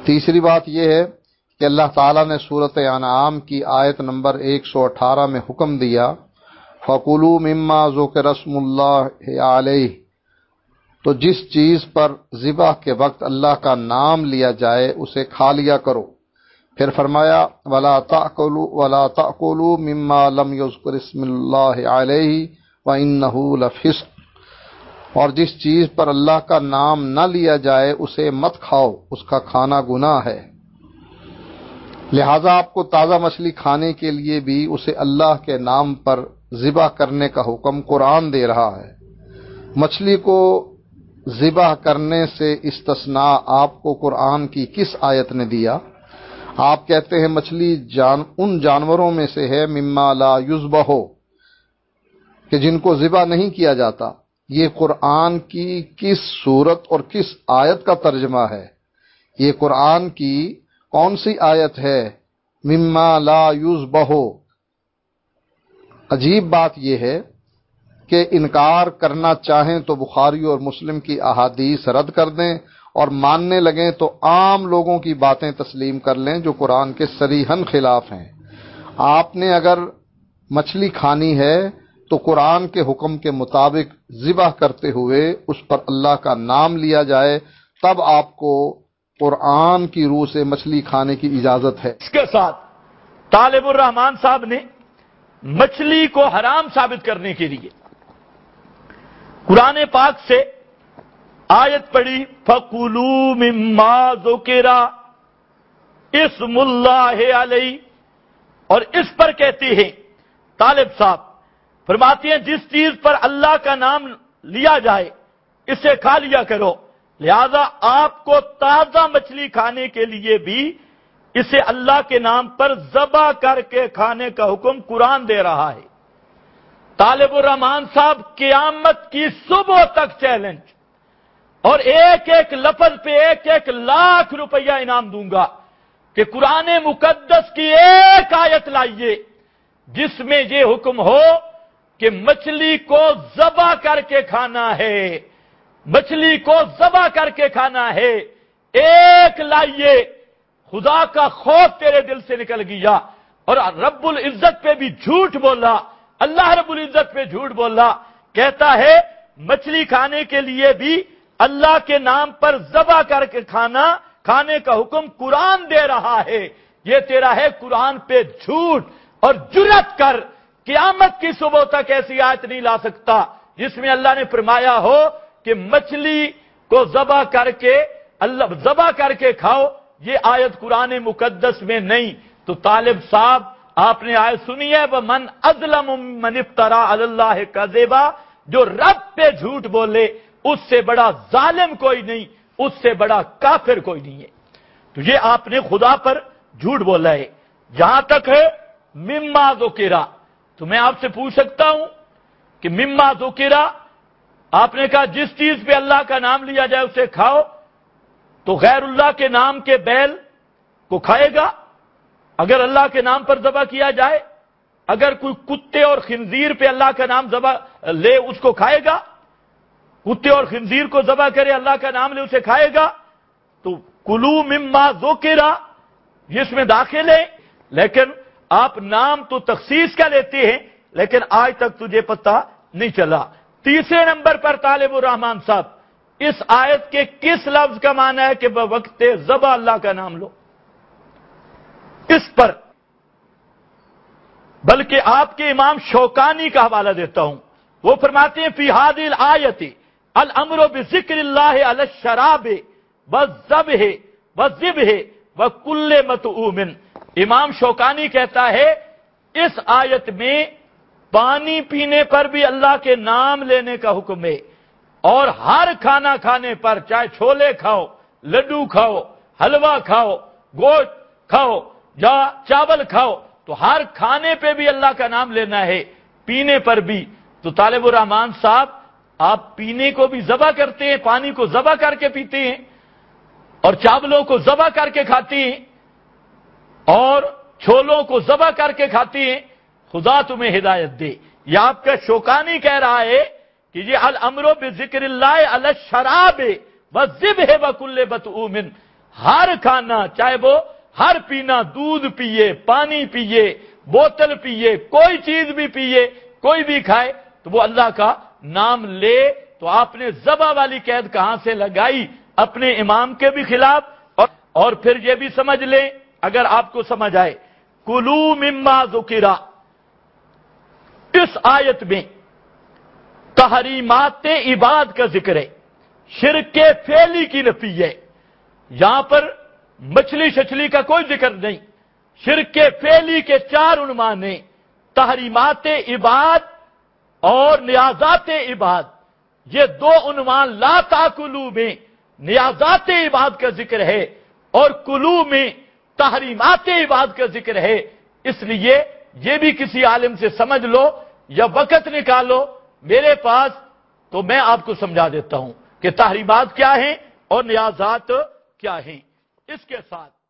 تیسری بات یہ ہے کہ اللہ تعالیٰ نے سورۃ انعام کی آیت نمبر 118 میں حکم دیا فَكُلُوا مِمَّا ذُكِرَ اسْمُ اللَّهِ عَلَيْهِ، تو جس چیز پر ذبح کے وقت اللہ کا نام لیا جائے اسے کھا لیا کرو۔ پھر فرمایا وَلَا تَأْكُلُوا مِمَّا لَمْ يُذْكَرِ اسْمُ اللَّهِ عَلَيْهِ وَإِنَّهُ لَفِسْقٌ، اور جس چیز پر اللہ کا نام نہ لیا جائے اسے مت کھاؤ، اس کا کھانا گناہ ہے۔ لہذا آپ کو تازہ مچھلی کھانے کے لیے بھی اسے اللہ کے نام پر ذبح کرنے کا حکم قرآن دے رہا ہے۔ مچھلی کو ذبح کرنے سے استثناء آپ کو قرآن کی کس آیت نے دیا؟ آپ کہتے ہیں مچھلی ان جانوروں میں سے ہے مما لا یذبح، کہ جن کو ذبح نہیں کیا جاتا۔ یہ قرآن کی کس صورت اور کس آیت کا ترجمہ ہے؟ یہ قرآن کی کون سی آیت ہے مما لا یذبح؟ عجیب بات یہ ہے کہ انکار کرنا چاہیں تو بخاری اور مسلم کی احادیث رد کر دیں، اور ماننے لگیں تو عام لوگوں کی باتیں تسلیم کر لیں جو قرآن کے صریحاً خلاف ہیں۔ آپ نے اگر مچھلی کھانی ہے تو قرآن کے حکم کے مطابق ذبح کرتے ہوئے اس پر اللہ کا نام لیا جائے، تب آپ کو قرآن کی روح سے مچھلی کھانے کی اجازت ہے۔ اس کے ساتھ طالب الرحمان صاحب نے مچھلی کو حرام ثابت کرنے کے لیے قرآن پاک سے آیت پڑھی فَكُلُوا مِمَّا ذُكِرَ اسْمُ اللَّهِ عَلَيْهِ، اور اس پر کہتے ہیں طالب صاحب فرماتے ہیں جس چیز پر اللہ کا نام لیا جائے اسے کھا لیا کرو، لہذا آپ کو تازہ مچھلی کھانے کے لیے بھی اسے اللہ کے نام پر ذبح کر کے کھانے کا حکم قرآن دے رہا ہے۔ طالب الرحمان صاحب قیامت کی صبح تک چیلنج، اور ایک ایک لفظ پہ ایک ایک لاکھ روپیہ انعام دوں گا کہ قرآن مقدس کی ایک آیت لائیے جس میں یہ حکم ہو کہ مچھلی کو ذبح کر کے کھانا ہے، مچھلی کو ذبح کر کے کھانا ہے۔ ایک لائیے، خدا کا خوف تیرے دل سے نکل گیا، اور رب العزت پہ بھی جھوٹ بولا، اللہ رب العزت پہ جھوٹ بولا، کہتا ہے مچھلی کھانے کے لیے بھی اللہ کے نام پر ذبح کر کے کھانے کا حکم قرآن دے رہا ہے۔ یہ تیرا ہے قرآن پہ جھوٹ، اور جرأت کر قیامت کی صبح تک ایسی آیت نہیں لا سکتا جس میں اللہ نے فرمایا ہو کہ مچھلی کو ذبح کر کے کھاؤ۔ یہ آیت قرآن مقدس میں نہیں۔ تو طالب صاحب آپ نے آیت سنی ہے وَمَنْ أَظْلَمُ مَنِ افْتَرَىٰ عَلَى اللَّهِ كَذِبًا، جو رب پہ جھوٹ بولے اس سے بڑا ظالم کوئی نہیں، اس سے بڑا کافر کوئی نہیں ہے۔ تو یہ آپ نے خدا پر جھوٹ بولا ہے۔ جہاں تک ہے مما ذکر، تو میں آپ سے پوچھ سکتا ہوں کہ مما ذکر، آپ نے کہا جس چیز پہ اللہ کا نام لیا جائے اسے کھاؤ، تو غیر اللہ کے نام کے بیل کو کھائے گا اگر اللہ کے نام پر ذبح کیا جائے؟ اگر کوئی کتے اور خنزیر پہ اللہ کا نام ذبح لے اس کو کھائے گا؟ کتے اور خنزیر کو ذبح کرے اللہ کا نام لے اسے کھائے گا؟ تو کلو مما ذکر یہ اس میں داخل ہے، لیکن آپ نام تو تخصیص کا لیتے ہیں، لیکن آج تک تجھے پتہ نہیں چلا۔ تیسرے نمبر پر طالب الرحمان صاحب اس آیت کے کس لفظ کا معنی ہے کہ بوقت ذبح اللہ کا نام لو؟ اس پر بلکہ آپ کے امام شوکانی کا حوالہ دیتا ہوں، وہ فرماتے ہیں فی ہذہ الآیت الامر بذکر اللہ علی الشراب والذبح والذبح وکل مطعوم۔ امام شوکانی کہتا ہے اس آیت میں پانی پینے پر بھی اللہ کے نام لینے کا حکم ہے، اور ہر کھانا کھانے پر، چاہے چھولے کھاؤ، لڈو کھاؤ، حلوہ کھاؤ، گوشت کھاؤ یا چاول کھاؤ، تو ہر کھانے پہ بھی اللہ کا نام لینا ہے، پینے پر بھی۔ تو طالب الرحمان صاحب آپ پینے کو بھی ذبح کرتے ہیں، پانی کو ذبح کر کے پیتے ہیں، اور چاولوں کو ذبح کر کے کھاتے ہیں، اور چھولوں کو ذبح کر کے کھاتے ہیں۔ خدا تمہیں ہدایت دے۔ یہ آپ کا شوکانی کہہ رہا ہے کہ یہ الامر بذکر اللہ علی الشراب والذبح وکل مطعوم، ہر کھانا، چاہے وہ ہر پینا، دودھ پیے، پانی پیے، بوتل پیے، کوئی چیز بھی پیے، کوئی بھی کھائے تو وہ اللہ کا نام لے. تو آپ نے ذبح والی قید کہاں سے لگائی؟ اپنے امام کے بھی خلاف. اور پھر یہ بھی سمجھ لیں اگر آپ کو سمجھ آئے، کلو مما ذکرا، اس آیت میں تحریمات عباد کا ذکر ہے، شرک فعلی کی نفی ہے. یہاں پر مچھلی شچلی کا کوئی ذکر نہیں. شرک فعلی کے 4 عنوان ہیں، تحریمات عباد اور نیازات عباد. یہ 2 عنوان لا تاکلو میں نیازات عباد کا ذکر ہے اور کلو میں تحریمات عباد کا ذکر ہے. اس لیے یہ بھی کسی عالم سے سمجھ لو یا وقت نکالو میرے پاس تو میں آپ کو سمجھا دیتا ہوں کہ تحریمات کیا ہیں اور نیازات کیا ہیں. اس کے ساتھ